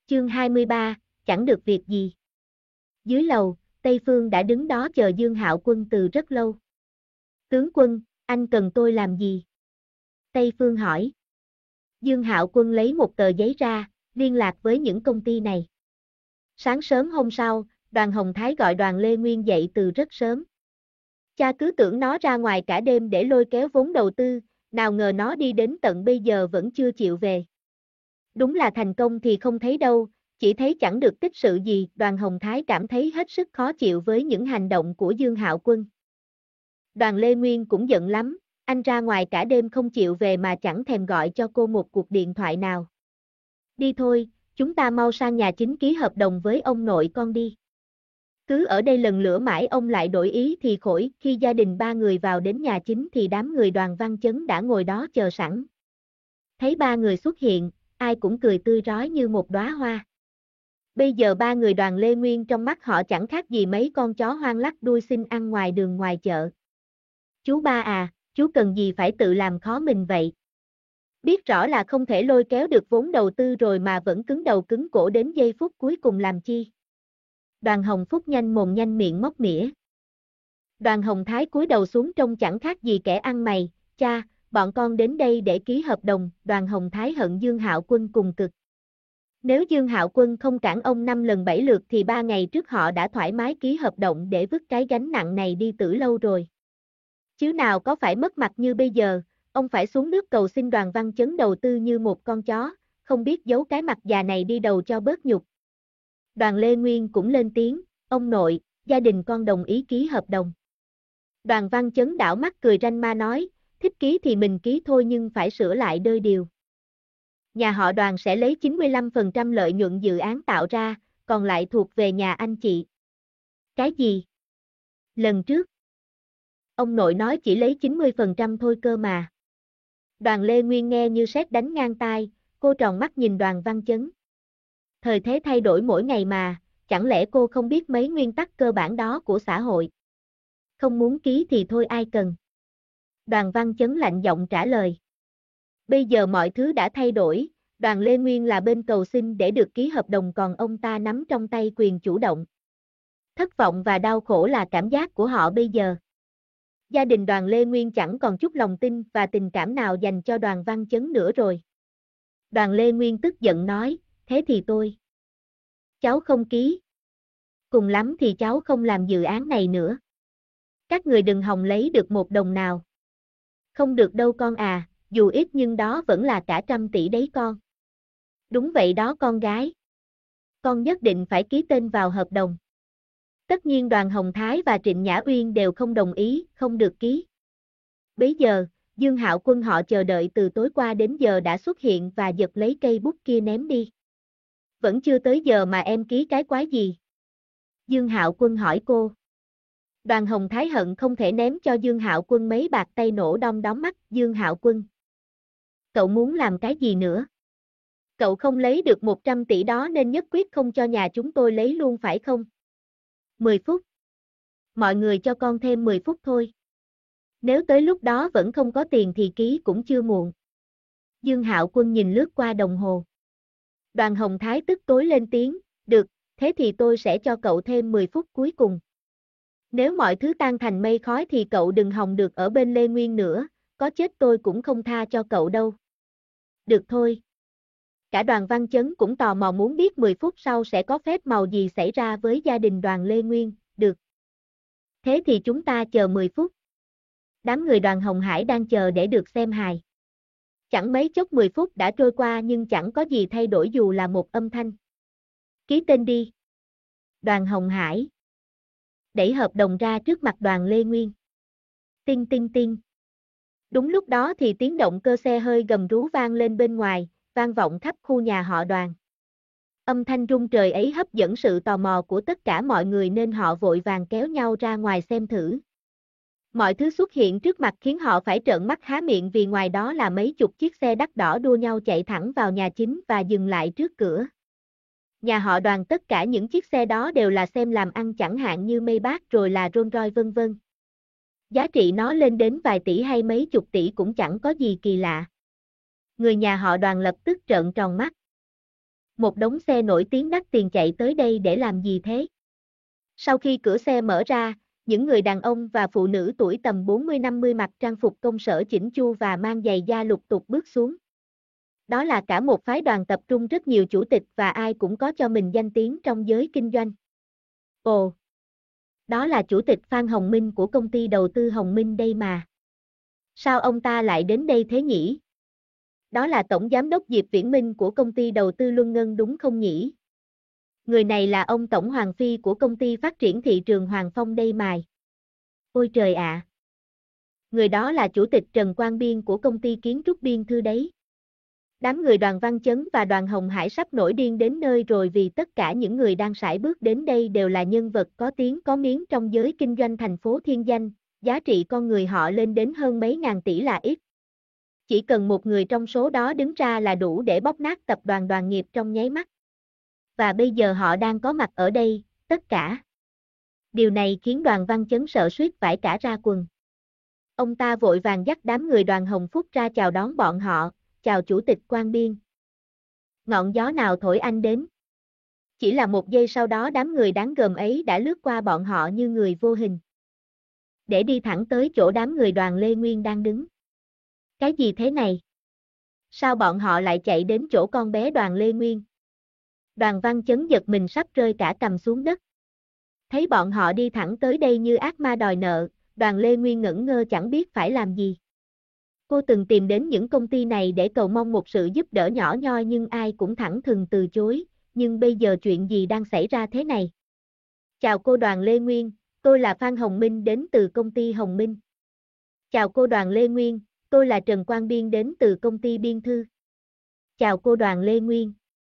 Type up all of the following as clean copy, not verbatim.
Chương 23, chẳng được việc gì. Dưới lầu, Tây Phương đã đứng đó chờ Dương Hạo Quân từ rất lâu. Tướng quân, anh cần tôi làm gì? Tây Phương hỏi. Dương Hạo Quân lấy một tờ giấy ra, liên lạc với những công ty này. Sáng sớm hôm sau, Đoàn Hồng Thái gọi Đoàn Lê Nguyên dậy từ rất sớm. Cha cứ tưởng nó ra ngoài cả đêm để lôi kéo vốn đầu tư, nào ngờ nó đi đến tận bây giờ vẫn chưa chịu về. Đúng là thành công thì không thấy đâu, chỉ thấy chẳng được tích sự gì. Đoàn Hồng Thái cảm thấy hết sức khó chịu với những hành động của Dương Hạo Quân. Đoàn Lê Nguyên cũng giận lắm, anh ra ngoài cả đêm không chịu về mà chẳng thèm gọi cho cô một cuộc điện thoại nào. Đi thôi, chúng ta mau sang nhà chính ký hợp đồng với ông nội con đi. Cứ ở đây lần lữa mãi ông lại đổi ý thì khỏi. Khi gia đình ba người vào đến nhà chính thì đám người Đoàn Văn Chấn đã ngồi đó chờ sẵn. Thấy ba người xuất hiện, ai cũng cười tươi rói như một đóa hoa. Bây giờ ba người Đoàn Lê Nguyên trong mắt họ chẳng khác gì mấy con chó hoang lắc đuôi xin ăn ngoài đường ngoài chợ. Chú ba à, chú cần gì phải tự làm khó mình vậy? Biết rõ là không thể lôi kéo được vốn đầu tư rồi mà vẫn cứng đầu cứng cổ đến giây phút cuối cùng làm chi? Đoàn Hồng Phúc nhanh mồm nhanh miệng móc mỉa. Đoàn Hồng Thái cúi đầu xuống trông chẳng khác gì kẻ ăn mày. Cha, bọn con đến đây để ký hợp đồng. Đoàn Hồng Thái hận Dương Hạo Quân cùng cực. Nếu Dương Hạo Quân không cản ông 5 lần 7 lượt thì 3 ngày trước họ đã thoải mái ký hợp đồng để vứt cái gánh nặng này đi từ lâu rồi. Chứ nào có phải mất mặt như bây giờ, ông phải xuống nước cầu xin Đoàn Văn Chấn đầu tư như một con chó, không biết giấu cái mặt già này đi đâu cho bớt nhục. Đoàn Lê Nguyên cũng lên tiếng, ông nội, gia đình con đồng ý ký hợp đồng. Đoàn Văn Chấn đảo mắt cười ranh ma nói, thích ký thì mình ký thôi nhưng phải sửa lại đôi điều. Nhà họ Đoàn sẽ lấy 95% lợi nhuận dự án tạo ra, còn lại thuộc về nhà anh chị. Cái gì? Lần trước, ông nội nói chỉ lấy 90% thôi cơ mà. Đoàn Lê Nguyên nghe như sét đánh ngang tai, cô tròn mắt nhìn Đoàn Văn Chấn. Thời thế thay đổi mỗi ngày mà, chẳng lẽ cô không biết mấy nguyên tắc cơ bản đó của xã hội? Không muốn ký thì thôi ai cần. Đoàn Văn Chấn lạnh giọng trả lời. Bây giờ mọi thứ đã thay đổi, Đoàn Lê Nguyên là bên cầu xin để được ký hợp đồng còn ông ta nắm trong tay quyền chủ động. Thất vọng và đau khổ là cảm giác của họ bây giờ. Gia đình Đoàn Lê Nguyên chẳng còn chút lòng tin và tình cảm nào dành cho Đoàn Văn Chấn nữa rồi. Đoàn Lê Nguyên tức giận nói, thế thì tôi. Cháu không ký. Cùng lắm thì cháu không làm dự án này nữa. Các người đừng hòng lấy được một đồng nào. Không được đâu con à, dù ít nhưng đó vẫn là cả trăm tỷ đấy con. Đúng vậy đó con gái. Con nhất định phải ký tên vào hợp đồng. Tất nhiên Đoàn Hồng Thái và Trịnh Nhã Uyên đều không đồng ý, không được ký. Bấy giờ, Dương Hạo Quân họ chờ đợi từ tối qua đến giờ đã xuất hiện và giật lấy cây bút kia ném đi. Vẫn chưa tới giờ mà em ký cái quái gì? Dương Hạo Quân hỏi cô. Đoàn Hồng Thái hận không thể ném cho Dương Hạo Quân mấy bạt tay nổ đom đóm mắt. Dương Hạo Quân, cậu muốn làm cái gì nữa? Cậu không lấy được 100 tỷ đó nên nhất quyết không cho nhà chúng tôi lấy luôn phải không? 10 phút. Mọi người cho con thêm 10 phút thôi. Nếu tới lúc đó vẫn không có tiền thì ký cũng chưa muộn. Dương Hạo Quân nhìn lướt qua đồng hồ. Đoàn Hồng Thái tức tối lên tiếng, được, thế thì tôi sẽ cho cậu thêm 10 phút cuối cùng. Nếu mọi thứ tan thành mây khói thì cậu đừng hòng được ở bên Lê Nguyên nữa, có chết tôi cũng không tha cho cậu đâu. Được thôi. Cả Đoàn Văn Chấn cũng tò mò muốn biết 10 phút sau sẽ có phép màu gì xảy ra với gia đình Đoàn Lê Nguyên, được. Thế thì chúng ta chờ 10 phút. Đám người Đoàn Hồng Hải đang chờ để được xem hài. Chẳng mấy chốc 10 phút đã trôi qua nhưng chẳng có gì thay đổi dù là một âm thanh. Ký tên đi. Đoàn Hồng Hải đẩy hợp đồng ra trước mặt Đoàn Lê Nguyên. Tinh tinh tinh. Đúng lúc đó thì tiếng động cơ xe hơi gầm rú vang lên bên ngoài, vang vọng khắp khu nhà họ Đoàn. Âm thanh rung trời ấy hấp dẫn sự tò mò của tất cả mọi người nên họ vội vàng kéo nhau ra ngoài xem thử. Mọi thứ xuất hiện trước mặt khiến họ phải trợn mắt há miệng vì ngoài đó là mấy chục chiếc xe đắt đỏ đua nhau chạy thẳng vào nhà chính và dừng lại trước cửa. Nhà họ Đoàn tất cả những chiếc xe đó đều là xem làm ăn chẳng hạn như Maybach rồi là Rolls Royce vân vân. Giá trị nó lên đến vài tỷ hay mấy chục tỷ cũng chẳng có gì kỳ lạ. Người nhà họ Đoàn lập tức trợn tròn mắt. một đống xe nổi tiếng đắt tiền chạy tới đây để làm gì thế? Sau khi cửa xe mở ra, những người đàn ông và phụ nữ tuổi tầm 40-50 mặc trang phục công sở chỉnh chu và mang giày da lục tục bước xuống. Đó là cả một phái đoàn tập trung rất nhiều chủ tịch và ai cũng có cho mình danh tiếng trong giới kinh doanh. Ồ, đó là chủ tịch Phan Hồng Minh của công ty đầu tư Hồng Minh đây mà. Sao ông ta lại đến đây thế nhỉ? Đó là tổng giám đốc Diệp Viễn Minh của công ty đầu tư Luân Ngân đúng không nhỉ? Người này là ông tổng Hoàng Phi của công ty phát triển thị trường Hoàng Phong đây mài. Ôi trời ạ! Người đó là chủ tịch Trần Quang Biên của công ty kiến trúc Biên Thư đấy. Đám người Đoàn Văn Chấn và Đoàn Hồng Hải sắp nổi điên đến nơi rồi vì tất cả những người đang sải bước đến đây đều là nhân vật có tiếng có miếng trong giới kinh doanh thành phố thiên danh, giá trị con người họ lên đến hơn mấy ngàn tỷ là ít. Chỉ cần một người trong số đó đứng ra là đủ để bóp nát tập đoàn Đoàn Nghiệp trong nháy mắt. Và bây giờ họ đang có mặt ở đây, tất cả. Điều này khiến Đoàn Văn Chấn sợ suýt vãi cả ra quần. Ông ta vội vàng dắt đám người Đoàn Hồng Phúc ra chào đón bọn họ, chào Chủ tịch Quang Biên. Ngọn gió nào thổi anh đến? Chỉ là một giây sau đó đám người đáng gờm ấy đã lướt qua bọn họ như người vô hình. Để đi thẳng tới chỗ đám người Đoàn Lê Nguyên đang đứng. Cái gì thế này? Sao bọn họ lại chạy đến chỗ con bé Đoàn Lê Nguyên? Đoàn Văn Chấn giật mình sắp rơi cả cằm xuống đất. Thấy bọn họ đi thẳng tới đây như ác ma đòi nợ, Đoàn Lê Nguyên ngẩn ngơ chẳng biết phải làm gì. Cô từng tìm đến những công ty này để cầu mong một sự giúp đỡ nhỏ nhoi nhưng ai cũng thẳng thừng từ chối, nhưng bây giờ chuyện gì đang xảy ra thế này? Chào cô Đoàn Lê Nguyên, tôi là Phan Hồng Minh đến từ công ty Hồng Minh. Chào cô Đoàn Lê Nguyên, tôi là Trần Quang Biên đến từ công ty Biên Thư. Chào cô Đoàn Lê Nguyên.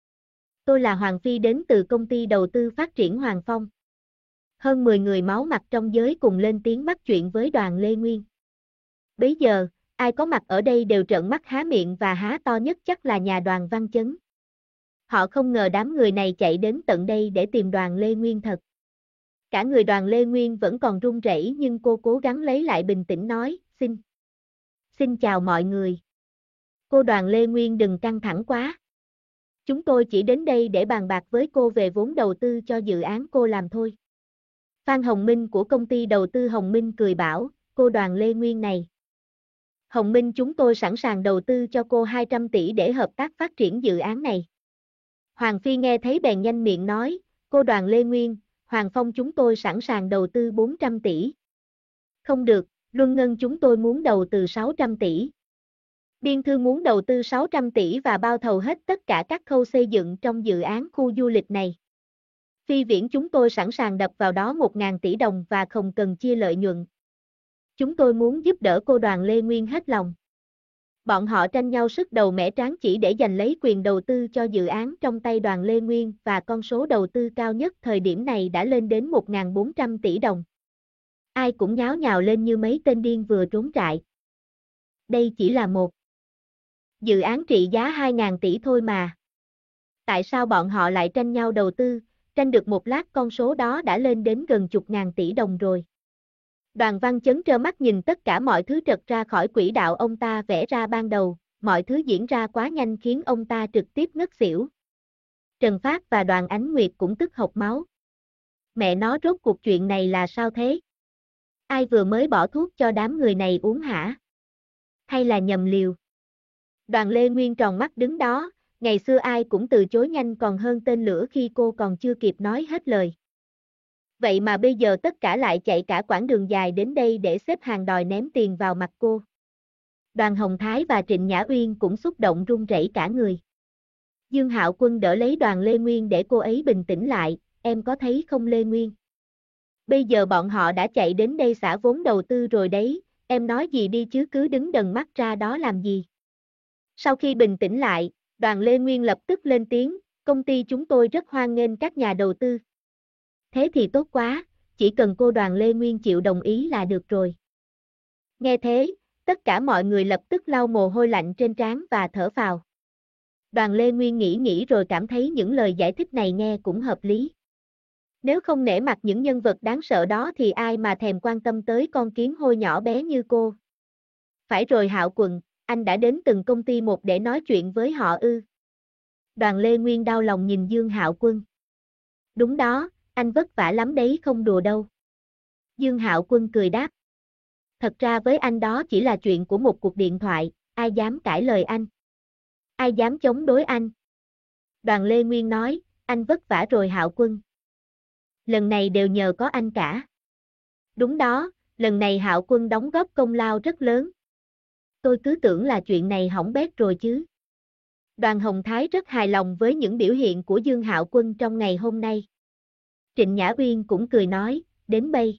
Tôi là Hoàng Phi đến từ công ty đầu tư phát triển Hoàng Phong. Hơn 10 người máu mặt trong giới cùng lên tiếng bắt chuyện với Đoàn Lê Nguyên. Bấy giờ, ai có mặt ở đây đều trợn mắt há miệng và há to nhất chắc là nhà Đoàn Văn Chấn. Họ không ngờ đám người này chạy đến tận đây để tìm Đoàn Lê Nguyên thật. Cả người Đoàn Lê Nguyên vẫn còn run rẩy nhưng cô cố gắng lấy lại bình tĩnh nói, Xin chào mọi người. Cô Đoàn Lê Nguyên đừng căng thẳng quá. Chúng tôi chỉ đến đây để bàn bạc với cô về vốn đầu tư cho dự án cô làm thôi. Phan Hồng Minh của công ty đầu tư Hồng Minh cười bảo, cô Đoàn Lê Nguyên này. Hồng Minh chúng tôi sẵn sàng đầu tư cho cô 200 tỷ để hợp tác phát triển dự án này. Hoàng Phi nghe thấy bèn nhanh miệng nói, cô Đoàn Lê Nguyên, Hoàng Phong chúng tôi sẵn sàng đầu tư 400 tỷ. Không được, Luân Ngân chúng tôi muốn đầu tư 600 tỷ. Biên Thư muốn đầu tư 600 tỷ và bao thầu hết tất cả các khâu xây dựng trong dự án khu du lịch này. Phi Viễn chúng tôi sẵn sàng đập vào đó 1.000 tỷ đồng và không cần chia lợi nhuận. Chúng tôi muốn giúp đỡ cô Đoàn Lê Nguyên hết lòng. Bọn họ tranh nhau sức đầu mẻ trán chỉ để giành lấy quyền đầu tư cho dự án trong tay Đoàn Lê Nguyên và con số đầu tư cao nhất thời điểm này đã lên đến 1.400 tỷ đồng. Ai cũng nháo nhào lên như mấy tên điên vừa trốn trại. Đây chỉ là một dự án trị giá 2.000 tỷ thôi mà. Tại sao bọn họ lại tranh nhau đầu tư, tranh được một lát con số đó đã lên đến gần chục ngàn tỷ đồng rồi. Đoàn Văn Chấn trơ mắt nhìn tất cả mọi thứ trật ra khỏi quỹ đạo ông ta vẽ ra ban đầu, mọi thứ diễn ra quá nhanh khiến ông ta trực tiếp ngất xỉu. Trần Phát và Đoàn Ánh Nguyệt cũng tức hộc máu. Mẹ nó rốt cuộc chuyện này là sao thế? Ai vừa mới bỏ thuốc cho đám người này uống hả? Hay là nhầm liều? Đoàn Lê Nguyên tròn mắt đứng đó, ngày xưa ai cũng từ chối nhanh còn hơn tên lửa khi cô còn chưa kịp nói hết lời. Vậy mà bây giờ tất cả lại chạy cả quãng đường dài đến đây để xếp hàng đòi ném tiền vào mặt cô. Đoàn Hồng Thái và Trịnh Nhã Uyên cũng xúc động run rẩy cả người. Dương Hạo Quân đỡ lấy Đoàn Lê Nguyên để cô ấy bình tĩnh lại, em có thấy không Lê Nguyên? Bây giờ bọn họ đã chạy đến đây xả vốn đầu tư rồi đấy, em nói gì đi chứ cứ đứng đần mắt ra đó làm gì? Sau khi bình tĩnh lại, Đoàn Lê Nguyên lập tức lên tiếng, công ty chúng tôi rất hoan nghênh các nhà đầu tư. Thế thì tốt quá, chỉ cần cô Đoàn Lê Nguyên chịu đồng ý là được rồi. Nghe thế, tất cả mọi người lập tức lau mồ hôi lạnh trên trán và thở phào. Đoàn Lê Nguyên nghĩ rồi cảm thấy những lời giải thích này nghe cũng hợp lý. Nếu không nể mặt những nhân vật đáng sợ đó thì ai mà thèm quan tâm tới con kiến hôi nhỏ bé như cô. Phải rồi Hạo Quần, anh đã đến từng công ty một để nói chuyện với họ ư? Đoàn Lê Nguyên đau lòng nhìn Dương Hạo Quân. Đúng đó, anh vất vả lắm đấy không đùa đâu. Dương Hạo Quân cười đáp. Thật ra với anh đó chỉ là chuyện của một cuộc điện thoại, ai dám cãi lời anh? Ai dám chống đối anh? Đoàn Lê Nguyên nói, anh vất vả rồi Hạo Quân. Lần này đều nhờ có anh cả. Đúng đó, lần này Hạo Quân đóng góp công lao rất lớn. Tôi cứ tưởng là chuyện này hỏng bét rồi chứ. Đoàn Hồng Thái rất hài lòng với những biểu hiện của Dương Hạo Quân trong ngày hôm nay. Trịnh Nhã Uyên cũng cười nói, đến bây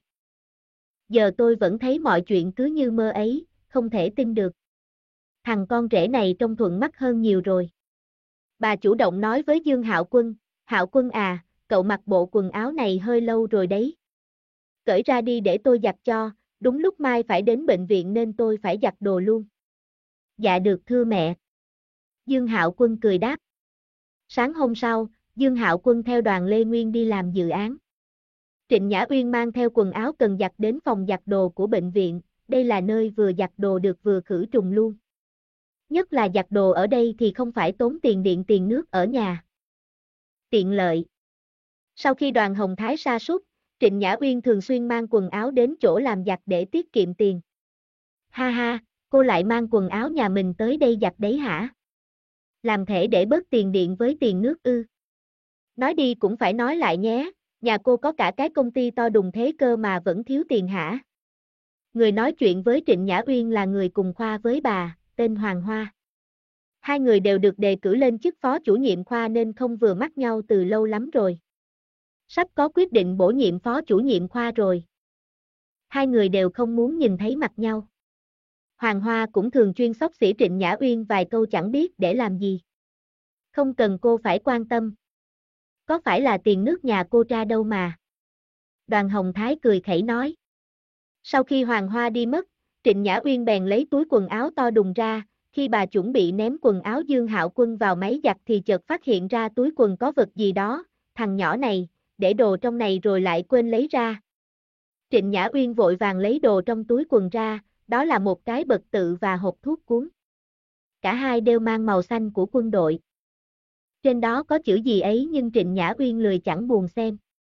giờ tôi vẫn thấy mọi chuyện cứ như mơ ấy, không thể tin được. Thằng con rể này trông thuận mắt hơn nhiều rồi. Bà chủ động nói với Dương Hạo Quân à, cậu mặc bộ quần áo này hơi lâu rồi đấy. Cởi ra đi để tôi giặt cho, đúng lúc mai phải đến bệnh viện nên tôi phải giặt đồ luôn. Dạ được thưa mẹ. Dương Hạo Quân cười đáp. Sáng hôm sau, Dương Hạo Quân theo Đoàn Lê Nguyên đi làm dự án. Trịnh Nhã Uyên mang theo quần áo cần giặt đến phòng giặt đồ của bệnh viện, đây là nơi vừa giặt đồ được vừa khử trùng luôn. Nhất là giặt đồ ở đây thì không phải tốn tiền điện tiền nước ở nhà. Tiện lợi. Sau khi Đoàn Hồng Thái sa sút, Trịnh Nhã Uyên thường xuyên mang quần áo đến chỗ làm giặt để tiết kiệm tiền. Ha ha, cô lại mang quần áo nhà mình tới đây giặt đấy hả? Làm thể để bớt tiền điện với tiền nước ư? Nói đi cũng phải nói lại nhé, nhà cô có cả cái công ty to đùng thế cơ mà vẫn thiếu tiền hả? Người nói chuyện với Trịnh Nhã Uyên là người cùng khoa với bà, tên Hoàng Hoa. Hai người đều được đề cử lên chức phó chủ nhiệm khoa nên không vừa mắt nhau từ lâu lắm rồi. Sắp có quyết định bổ nhiệm phó chủ nhiệm khoa rồi. Hai người đều không muốn nhìn thấy mặt nhau. Hoàng Hoa cũng thường xuyên xóc xỉ Trịnh Nhã Uyên vài câu chẳng biết để làm gì. Không cần cô phải quan tâm. Có phải là tiền nước nhà cô ra đâu mà. Đoàn Hồng Thái cười khẩy nói. Sau khi Hoàng Hoa đi mất, Trịnh Nhã Uyên bèn lấy túi quần áo to đùng ra, khi bà chuẩn bị ném quần áo Dương Hạo Quân vào máy giặt thì chợt phát hiện ra túi quần có vật gì đó, thằng nhỏ này, để đồ trong này rồi lại quên lấy ra. Trịnh Nhã Uyên vội vàng lấy đồ trong túi quần ra, đó là một cái bật tự và hộp thuốc cuốn. Cả hai đều mang màu xanh của quân đội. Trên đó có chữ gì ấy nhưng Trịnh Nhã Uyên lười chẳng buồn xem.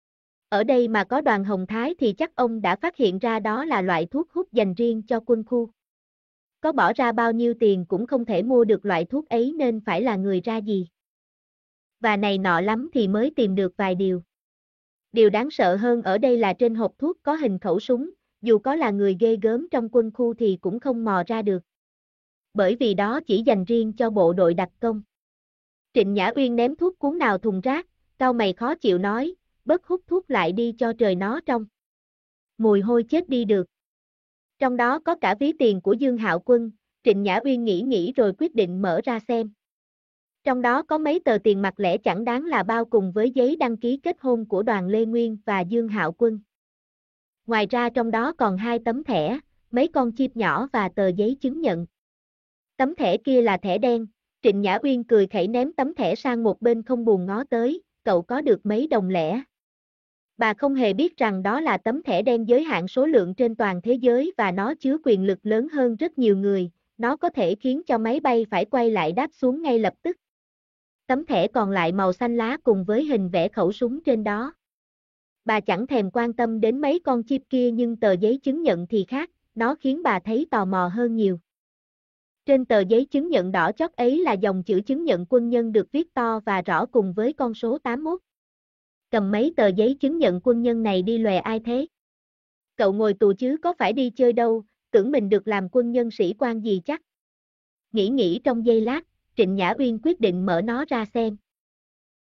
Ở đây mà có Đoàn Hồng Thái thì chắc ông đã phát hiện ra đó là loại thuốc hút dành riêng cho quân khu. Có bỏ ra bao nhiêu tiền cũng không thể mua được loại thuốc ấy nên phải là người ra gì. Và này nọ lắm thì mới tìm được vài điều. Điều đáng sợ hơn ở đây là trên hộp thuốc có hình khẩu súng, dù có là người ghê gớm trong quân khu thì cũng không mò ra được. Bởi vì đó chỉ dành riêng cho bộ đội đặc công. Trịnh Nhã Uyên ném thuốc cuốn nào thùng rác, cau mày khó chịu nói, bớt hút thuốc lại đi cho trời nó trong. Mùi hôi chết đi được. Trong đó có cả ví tiền của Dương Hạo Quân, Trịnh Nhã Uyên nghĩ rồi quyết định mở ra xem. Trong đó có mấy tờ tiền mặt lẻ chẳng đáng là bao cùng với giấy đăng ký kết hôn của Đoàn Lê Nguyên và Dương Hạo Quân. Ngoài ra trong đó còn 2 tấm thẻ, mấy con chip nhỏ và tờ giấy chứng nhận. Tấm thẻ kia là thẻ đen, Trịnh Nhã Uyên cười khẩy ném tấm thẻ sang một bên không buồn ngó tới, cậu có được mấy đồng lẻ. Bà không hề biết rằng đó là tấm thẻ đen giới hạn số lượng trên toàn thế giới và nó chứa quyền lực lớn hơn rất nhiều người, nó có thể khiến cho máy bay phải quay lại đáp xuống ngay lập tức. Tấm thẻ còn lại màu xanh lá cùng với hình vẽ khẩu súng trên đó. Bà chẳng thèm quan tâm đến mấy con chip kia nhưng tờ giấy chứng nhận thì khác, nó khiến bà thấy tò mò hơn nhiều. Trên tờ giấy chứng nhận đỏ chót ấy là dòng chữ chứng nhận quân nhân được viết to và rõ cùng với con số 81. Cầm mấy tờ giấy chứng nhận quân nhân này đi lòe ai thế? Cậu ngồi tù chứ có phải đi chơi đâu, tưởng mình được làm quân nhân sĩ quan gì chắc. Nghĩ trong giây lát, Trịnh Nhã Uyên quyết định mở nó ra xem.